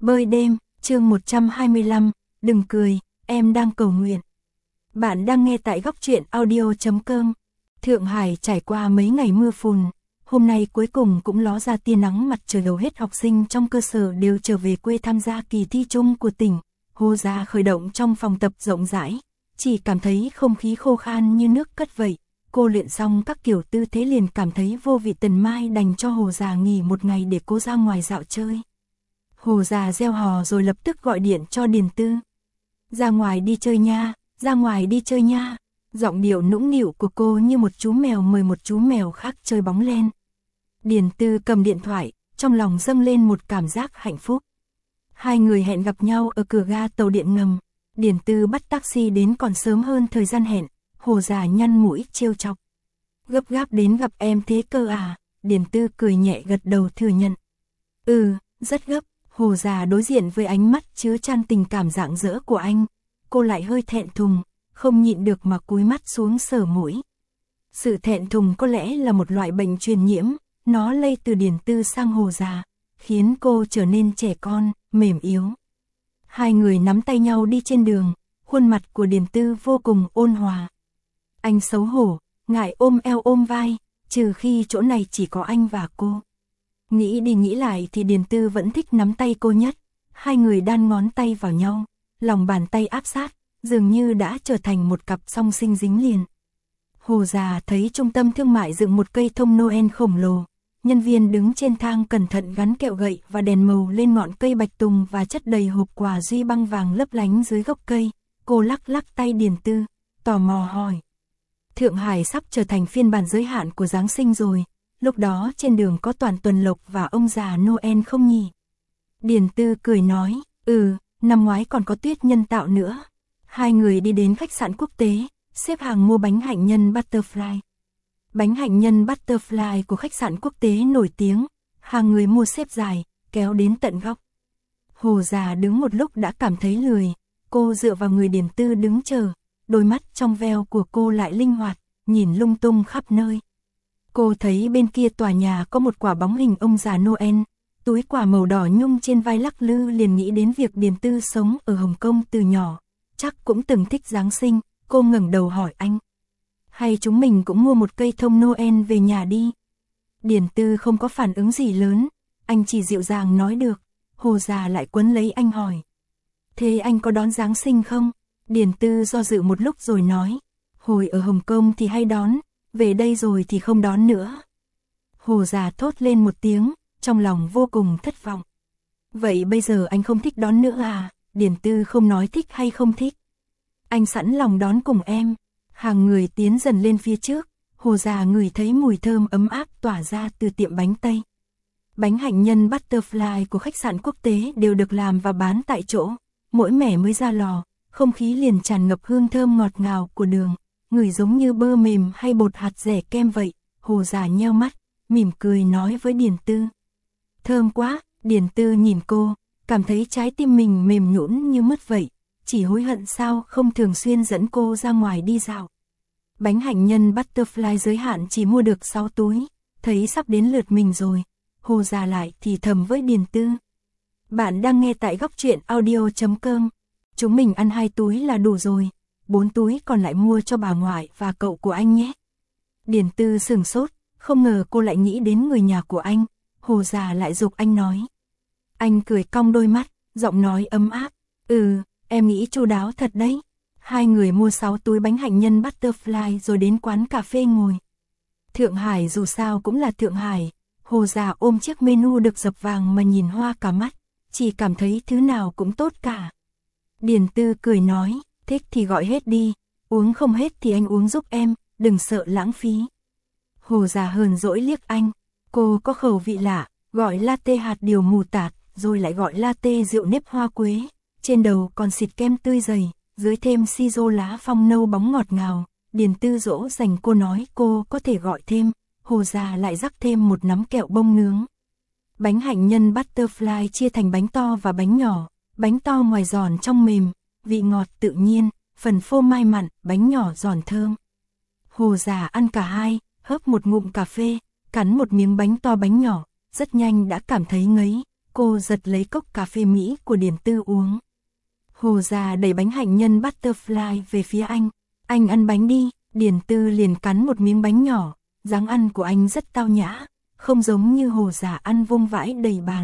Bơi đêm, chương 125, đừng cười, em đang cầu nguyện. Bạn đang nghe tại góc truyện audio.com. Thượng Hải trải qua mấy ngày mưa phùn, hôm nay cuối cùng cũng ló ra tia nắng mặt trời, hầu hết học sinh trong cơ sở đều trở về quê tham gia kỳ thi chung của tỉnh. Hồ Gia khởi động trong phòng tập rộng rãi, chỉ cảm thấy không khí khô khan như nước cất vậy. Cô luyện xong các kiểu tư thế liền cảm thấy vô vị, Tần Mai đành cho Hồ Gia nghỉ một ngày để cô ra ngoài dạo chơi. Hồ Gia reo hò rồi lập tức gọi điện cho Điền Tư. Ra ngoài đi chơi nha, ra ngoài đi chơi nha. Giọng điệu nũng nịu của cô như một chú mèo mời một chú mèo khác chơi bóng lên. Điền Tư cầm điện thoại, trong lòng dâng lên một cảm giác hạnh phúc. Hai người hẹn gặp nhau ở cửa ga tàu điện ngầm. Điền Tư bắt taxi đến còn sớm hơn thời gian hẹn. Hồ Gia nhăn mũi trêu chọc. Gấp gáp đến gặp em thế cơ à? Điền Tư cười nhẹ gật đầu thừa nhận. Rất gấp. Hồ Gia đối diện với ánh mắt chứa chan tình cảm rạng rỡ của anh. Cô lại hơi thẹn thùng, không nhịn được mà cúi mắt xuống sờ mũi. Sự thẹn thùng có lẽ là một loại bệnh truyền nhiễm, nó lây từ Điền Tư sang Hồ Gia, khiến cô trở nên trẻ con, mềm yếu. Hai người nắm tay nhau đi trên đường, khuôn mặt của Điền Tư vô cùng ôn hòa. Anh xấu hổ, ngại ôm eo ôm vai, trừ khi chỗ này chỉ có anh và cô. Nghĩ đi nghĩ lại thì Điền Tư vẫn thích nắm tay cô nhất. Hai người đan ngón tay vào nhau, lòng bàn tay áp sát, dường như đã trở thành một cặp song sinh dính liền. Hồ Gia thấy trung tâm thương mại dựng một cây thông Noel khổng lồ. Nhân viên đứng trên thang cẩn thận gắn kẹo gậy và đèn màu lên ngọn cây bạch tùng và chất đầy hộp quà duy băng vàng lấp lánh dưới gốc cây. Cô lắc lắc tay Điền Tư, tò mò hỏi. Thượng Hải sắp trở thành phiên bản giới hạn của Giáng sinh rồi. Lúc đó trên đường có toàn Tuần Lộc và ông già Noel không nhỉ? Điền Tư cười nói, năm ngoái còn có tuyết nhân tạo nữa. Hai người đi đến khách sạn quốc tế, xếp hàng mua bánh hạnh nhân Butterfly. Bánh hạnh nhân Butterfly của khách sạn quốc tế nổi tiếng, hàng người mua xếp dài, kéo đến tận góc. Hồ Gia đứng một lúc đã cảm thấy lười, cô dựa vào người Điền Tư đứng chờ, đôi mắt trong veo của cô lại linh hoạt, nhìn lung tung khắp nơi. Cô thấy bên kia tòa nhà có một quả bóng hình ông già Noel, túi quà màu đỏ nhung trên vai lắc lư, liền nghĩ đến việc Điền Tư sống ở Hồng Kông từ nhỏ, chắc cũng từng thích Giáng sinh. Cô ngẩng đầu hỏi anh, hay chúng mình cũng mua một cây thông Noel về nhà đi? Điền Tư không có phản ứng gì lớn, anh chỉ dịu dàng nói được. Hồ Gia lại quấn lấy anh hỏi, thế anh có đón Giáng sinh không? Điền Tư do dự một lúc rồi nói, hồi ở Hồng Kông thì hay đón, về đây rồi thì không đón nữa. Hồ Gia thốt lên một tiếng, trong lòng vô cùng thất vọng. Vậy bây giờ anh không thích đón nữa à? Điền Tư không nói thích hay không thích. Anh sẵn lòng đón cùng em. Hàng người tiến dần lên phía trước. Hồ Gia ngửi thấy mùi thơm ấm áp tỏa ra từ tiệm bánh Tây. Bánh hạnh nhân Butterfly của khách sạn quốc tế đều được làm và bán tại chỗ. Mỗi mẻ mới ra lò, không khí liền tràn ngập hương thơm ngọt ngào của đường, ngửi giống như bơ mềm hay bột hạt dẻ kem vậy. Hồ Gia nheo mắt, mỉm cười nói với Điền Tư. Thơm quá. Điền Tư nhìn cô, cảm thấy trái tim mình mềm nhũn như mứt vậy. Chỉ hối hận sao không thường xuyên dẫn cô ra ngoài đi dạo. Bánh hạnh nhân Butterfly giới hạn chỉ mua được 6 túi, thấy sắp đến lượt mình rồi. Hồ Gia lại thì thầm với Điền Tư. Bạn đang nghe tại góc truyện audio.com. Chúng mình ăn 2 túi là đủ rồi, 4 túi còn lại mua cho bà ngoại và cậu của anh nhé. Điền Tư sửng sốt, không ngờ cô lại nghĩ đến người nhà của anh. Hồ Gia lại giục anh nói. Anh cười cong đôi mắt, giọng nói ấm áp. Em nghĩ chu đáo thật đấy. Hai người mua 6 túi bánh hạnh nhân Butterfly rồi đến quán cà phê ngồi. Thượng Hải dù sao cũng là Thượng Hải. Hồ Gia ôm chiếc menu được dập vàng mà nhìn hoa cả mắt, chỉ cảm thấy thứ nào cũng tốt cả. Điền Tư cười nói, thích thì gọi hết đi, uống không hết thì anh uống giúp em, đừng sợ lãng phí. Hồ Gia hờn dỗi liếc anh, cô có khẩu vị lạ, gọi latte hạt điều mù tạt, rồi lại gọi latte rượu nếp hoa quế. Trên đầu còn xịt kem tươi dày, dưới thêm siro lá phong nâu bóng ngọt ngào. Điền Tư dỗ dành cô nói cô có thể gọi thêm. Hồ Gia lại rắc thêm một nắm kẹo bông nướng. Bánh hạnh nhân Butterfly chia thành bánh to và bánh nhỏ. Bánh to ngoài giòn trong mềm, vị ngọt tự nhiên, phần phô mai mặn, bánh nhỏ giòn thơm. Hồ Gia ăn cả hai, hớp một ngụm cà phê, cắn một miếng bánh to bánh nhỏ, rất nhanh đã cảm thấy ngấy. cô giật lấy cốc cà phê Mỹ của Điền Tư uống. Hồ già đẩy bánh hạnh nhân butterfly về phía anh ăn bánh đi. Điền Tư liền cắn một miếng bánh nhỏ, dáng ăn của anh rất tao nhã, không giống như Hồ già ăn vung vãi đầy bàn.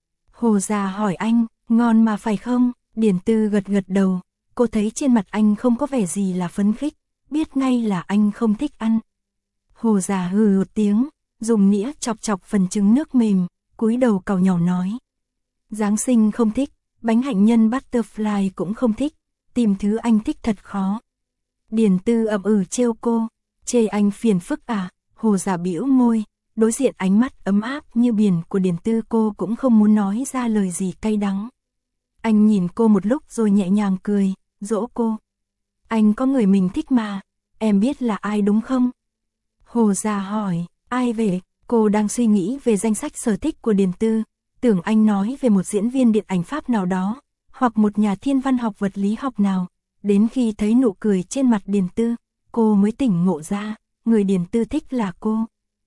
Hồ già hỏi anh, ngon mà phải không? Điền Tư gật gật đầu, cô thấy trên mặt anh không có vẻ gì là phấn khích, biết ngay là anh không thích ăn. Hồ già hừ một tiếng, dùng nĩa chọc chọc phần trứng nước mềm, cúi đầu càu nhàu nói. Giáng sinh không thích, bánh hạnh nhân butterfly cũng không thích, tìm thứ anh thích thật khó. Điền Tư ậm trêu cô, chê anh phiền phức à? Hồ già bĩu môi, đối diện ánh mắt ấm áp như biển của Điền Tư cô cũng không muốn nói ra lời gì cay đắng. Anh nhìn cô một lúc rồi nhẹ nhàng cười, dỗ cô. Anh có người mình thích mà, em biết là ai đúng không? Hồ già hỏi, ai vậy? Cô đang suy nghĩ về danh sách sở thích của Điền Tư, tưởng anh nói về một diễn viên điện ảnh Pháp nào đó, hoặc một nhà thiên văn học vật lý học nào. Đến khi thấy nụ cười trên mặt Điền Tư, cô mới tỉnh ngộ ra, người Điền Tư thích là cô.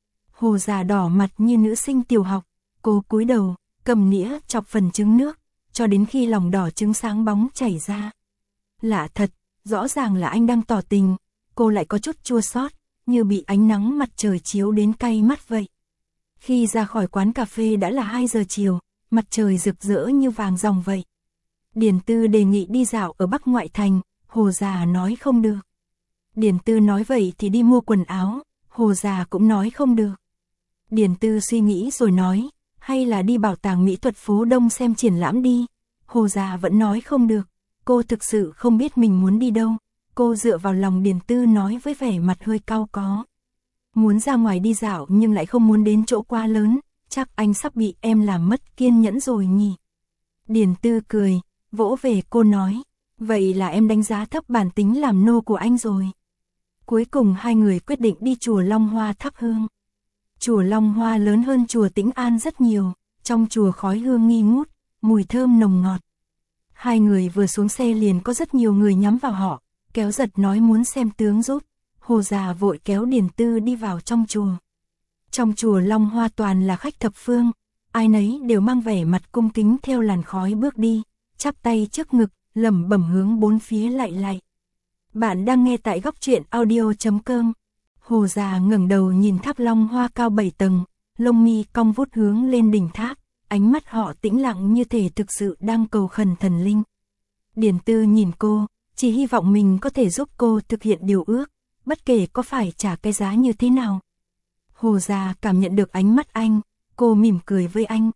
Hồ già đỏ mặt như nữ sinh tiểu học, cô cúi đầu, cầm nĩa chọc phần trứng nước, cho đến khi lòng đỏ trứng sáng bóng chảy ra. Lạ thật, rõ ràng là anh đang tỏ tình, cô lại có chút chua xót, như bị ánh nắng mặt trời chiếu đến cay mắt vậy. Khi ra khỏi quán cà phê đã là 2 giờ chiều, mặt trời rực rỡ như vàng ròng vậy. Điền Tư đề nghị đi dạo ở Bắc ngoại thành, Hồ già nói không được. Điền Tư nói vậy thì đi mua quần áo, Hồ già cũng nói không được. Điền Tư suy nghĩ rồi nói, hay là đi bảo tàng mỹ thuật phố Đông xem triển lãm đi. Hồ già vẫn nói không được, cô thực sự không biết mình muốn đi đâu. Cô dựa vào lòng Điền Tư nói với vẻ mặt hơi cau có. Muốn ra ngoài đi dạo nhưng lại không muốn đến chỗ quá lớn, chắc anh sắp bị em làm mất kiên nhẫn rồi nhỉ. Điền Tư cười, vỗ về cô nói, vậy là em đánh giá thấp bản tính làm nô của anh rồi. Cuối cùng hai người quyết định đi chùa Long Hoa thắp hương. Chùa Long Hoa lớn hơn chùa Tĩnh An rất nhiều, trong chùa khói hương nghi ngút, mùi thơm nồng ngọt. Hai người vừa xuống xe liền có rất nhiều người nhắm vào họ, kéo giật nói muốn xem tướng giúp. Hồ già vội kéo Điền Tư đi vào trong chùa. Trong chùa Long Hoa toàn là khách thập phương, ai nấy đều mang vẻ mặt cung kính theo làn khói bước đi, chắp tay trước ngực, lẩm bẩm hướng bốn phía lạy lạy. Bạn đang nghe tại góc truyện audio.com. Hồ già ngẩng đầu nhìn tháp Long Hoa cao 7 tầng, lông mi cong vút hướng lên đỉnh tháp, ánh mắt họ tĩnh lặng như thể thực sự đang cầu khẩn thần linh. Điền Tư nhìn cô, chỉ hy vọng mình có thể giúp cô thực hiện điều ước, bất kể có phải trả cái giá như thế nào. Hồ già cảm nhận được ánh mắt anh, cô mỉm cười với anh.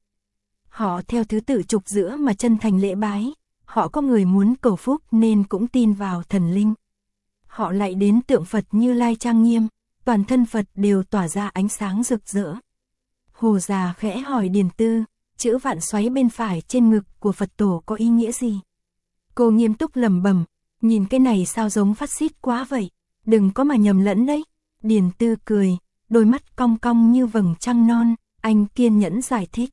Họ theo thứ tự trục giữa mà chân thành lễ bái, họ có người muốn cầu phúc nên cũng tin vào thần linh. Họ lại đến tượng Phật Như Lai trang nghiêm, toàn thân Phật đều tỏa ra ánh sáng rực rỡ. Hồ già khẽ hỏi Điền Tư, chữ vạn xoáy bên phải trên ngực của Phật tổ có ý nghĩa gì? Cô nghiêm túc lẩm bẩm, nhìn cái này sao giống phát xít quá vậy, đừng có mà nhầm lẫn đấy. Điền Tư cười, đôi mắt cong cong như vầng trăng non, anh kiên nhẫn giải thích.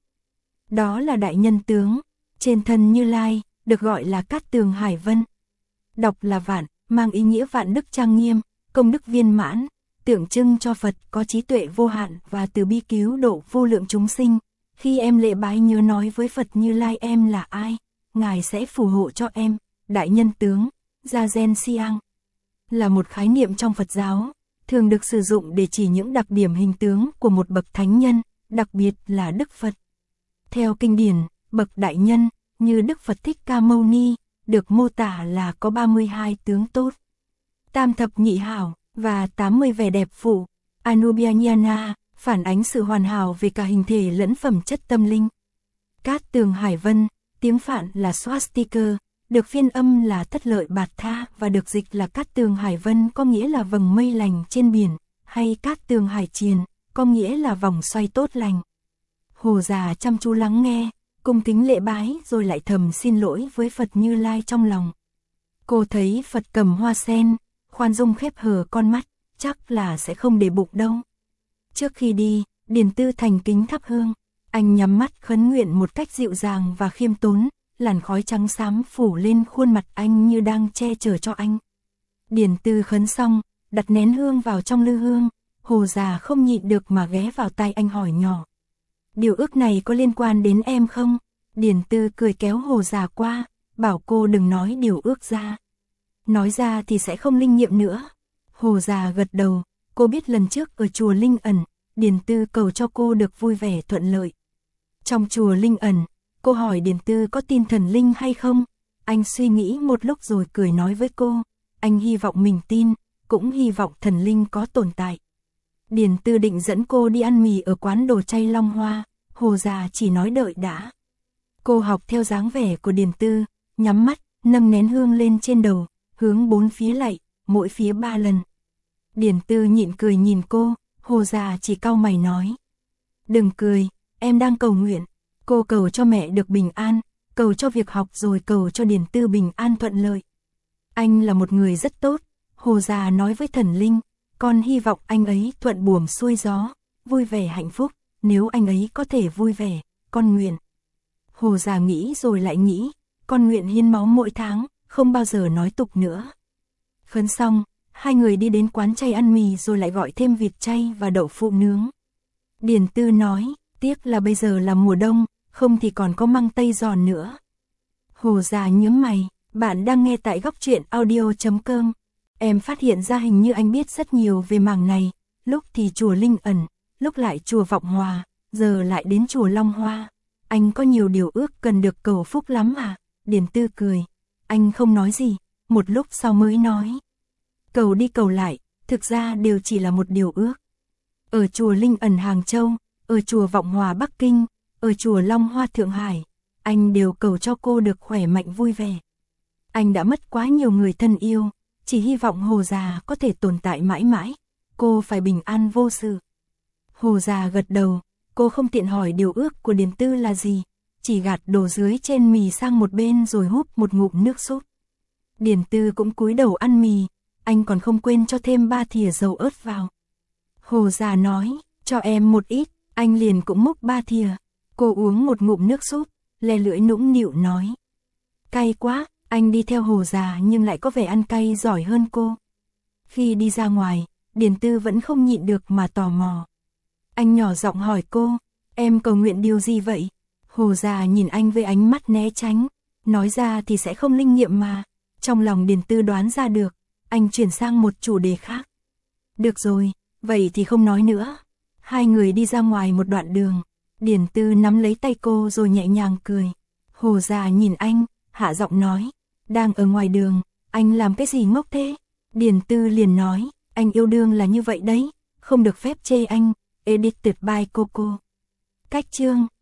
Đó là đại nhân tướng, trên thân Như Lai, được gọi là Cát Tường Hải Vân. Đọc là vạn, mang ý nghĩa vạn đức trang nghiêm, công đức viên mãn, tượng trưng cho Phật có trí tuệ vô hạn và từ bi cứu độ vô lượng chúng sinh. Khi em lễ bái nhớ nói với Phật Như Lai em là ai, Ngài sẽ phù hộ cho em. Đại nhân tướng, Gia Gen Siang, là một khái niệm trong Phật giáo, thường được sử dụng để chỉ những đặc điểm hình tướng của một bậc thánh nhân, đặc biệt là Đức Phật. Theo kinh điển, bậc đại nhân, như Đức Phật Thích Ca Mâu Ni, được mô tả là có 32 tướng tốt, tam thập nhị hảo, và 80 vẻ đẹp phụ, Anubhyayana, phản ánh sự hoàn hảo về cả hình thể lẫn phẩm chất tâm linh. Cát Tường Hải Vân, tiếng Phạn là Swastika, được phiên âm là Thất Lợi Bạt Tha và được dịch là Cát Tường Hải Vân có nghĩa là vầng mây lành trên biển, hay Cát Tường Hải Triền, có nghĩa là vòng xoay tốt lành. Hồ già chăm chú lắng nghe, cung kính lễ bái rồi lại thầm xin lỗi với Phật Như Lai trong lòng. Cô thấy Phật cầm hoa sen, khoan dung khép hờ con mắt, chắc là sẽ không để bụng đâu. Trước khi đi, Điền Tư thành kính thắp hương, anh nhắm mắt khấn nguyện một cách dịu dàng và khiêm tốn, làn khói trắng xám phủ lên khuôn mặt anh như đang che chở cho anh. Điền Tư khấn xong, đặt nén hương vào trong lư hương, Hồ già không nhịn được mà ghé vào tai anh hỏi nhỏ. Điều ước này có liên quan đến em không? Điền Tư cười kéo Hồ già qua, bảo cô đừng nói điều ước ra. Nói ra thì sẽ không linh nghiệm nữa. Hồ già gật đầu, cô biết lần trước ở chùa Linh Ẩn, Điền Tư cầu cho cô được vui vẻ thuận lợi. Trong chùa Linh Ẩn, cô hỏi Điền Tư có tin thần linh hay không? Anh suy nghĩ một lúc rồi cười nói với cô, anh hy vọng mình tin, cũng hy vọng thần linh có tồn tại. Điền Tư định dẫn cô đi ăn mì ở quán đồ chay Long Hoa, Hồ già chỉ nói đợi đã. Cô học theo dáng vẻ của Điền Tư, nhắm mắt, nâng nén hương lên trên đầu, hướng 4 phía lạy, mỗi phía 3 lần. Điền Tư nhịn cười nhìn cô, Hồ già chỉ cau mày nói. Đừng cười, em đang cầu nguyện. Cô cầu cho mẹ được bình an, cầu cho việc học rồi cầu cho Điền Tư bình an thuận lợi. Anh là một người rất tốt, Hồ già nói với thần linh, con hy vọng anh ấy thuận buồm xuôi gió, vui vẻ hạnh phúc, nếu anh ấy có thể vui vẻ, con nguyện. Hồ già nghĩ rồi lại nghĩ, con nguyện hiến máu mỗi tháng, không bao giờ nói tục nữa. Khấn xong, hai người đi đến quán chay ăn mì rồi lại gọi thêm vịt chay và đậu phụ nướng. Điền Tư nói, tiếc là bây giờ là mùa đông, không thì còn có măng tây giòn nữa. Hồ già nhướng mày, bạn đang nghe tại góc truyện audio.com. Em phát hiện ra hình như anh biết rất nhiều về mảng này, lúc thì chùa Linh Ẩn, lúc lại chùa Vọng Hòa, giờ lại đến chùa Long Hoa. Anh có nhiều điều ước cần được cầu phúc lắm à? Điền Tư cười, anh không nói gì, một lúc sau mới nói. Cầu đi cầu lại, thực ra đều chỉ là một điều ước. Ở chùa Linh Ẩn Hàng Châu, ở chùa Vọng Hòa Bắc Kinh, ở chùa Long Hoa Thượng Hải, anh đều cầu cho cô được khỏe mạnh vui vẻ. Anh đã mất quá nhiều người thân yêu, chỉ hy vọng Hồ già có thể tồn tại mãi mãi, cô phải bình an vô sự. Hồ già gật đầu, cô không tiện hỏi điều ước của Điền Tư là gì, chỉ gạt đồ dưới trên mì sang một bên rồi húp một ngụm nước súp. Điền Tư cũng cúi đầu ăn mì, anh còn không quên cho thêm 3 thìa dầu ớt vào. Hồ già nói, cho em một ít, anh liền cũng múc 3 thìa. Cô uống một ngụm nước súp, lè lưỡi nũng nịu nói. Cay quá, anh đi theo Hồ già nhưng lại có vẻ ăn cay giỏi hơn cô. Khi đi ra ngoài, Điền Tư vẫn không nhịn được mà tò mò. Anh nhỏ giọng hỏi cô, em cầu nguyện điều gì vậy? Hồ già nhìn anh với ánh mắt né tránh, nói ra thì sẽ không linh nghiệm mà. Trong lòng Điền Tư đoán ra được, anh chuyển sang một chủ đề khác. Được rồi, vậy thì không nói nữa. Hai người đi ra ngoài một đoạn đường, Điền Tư nắm lấy tay cô rồi nhẹ nhàng cười. Hồ già nhìn anh, hạ giọng nói, đang ở ngoài đường, anh làm cái gì ngốc thế? Điền Tư liền nói, anh yêu đương là như vậy đấy, không được phép chê anh. Edited by Coco. Cách chương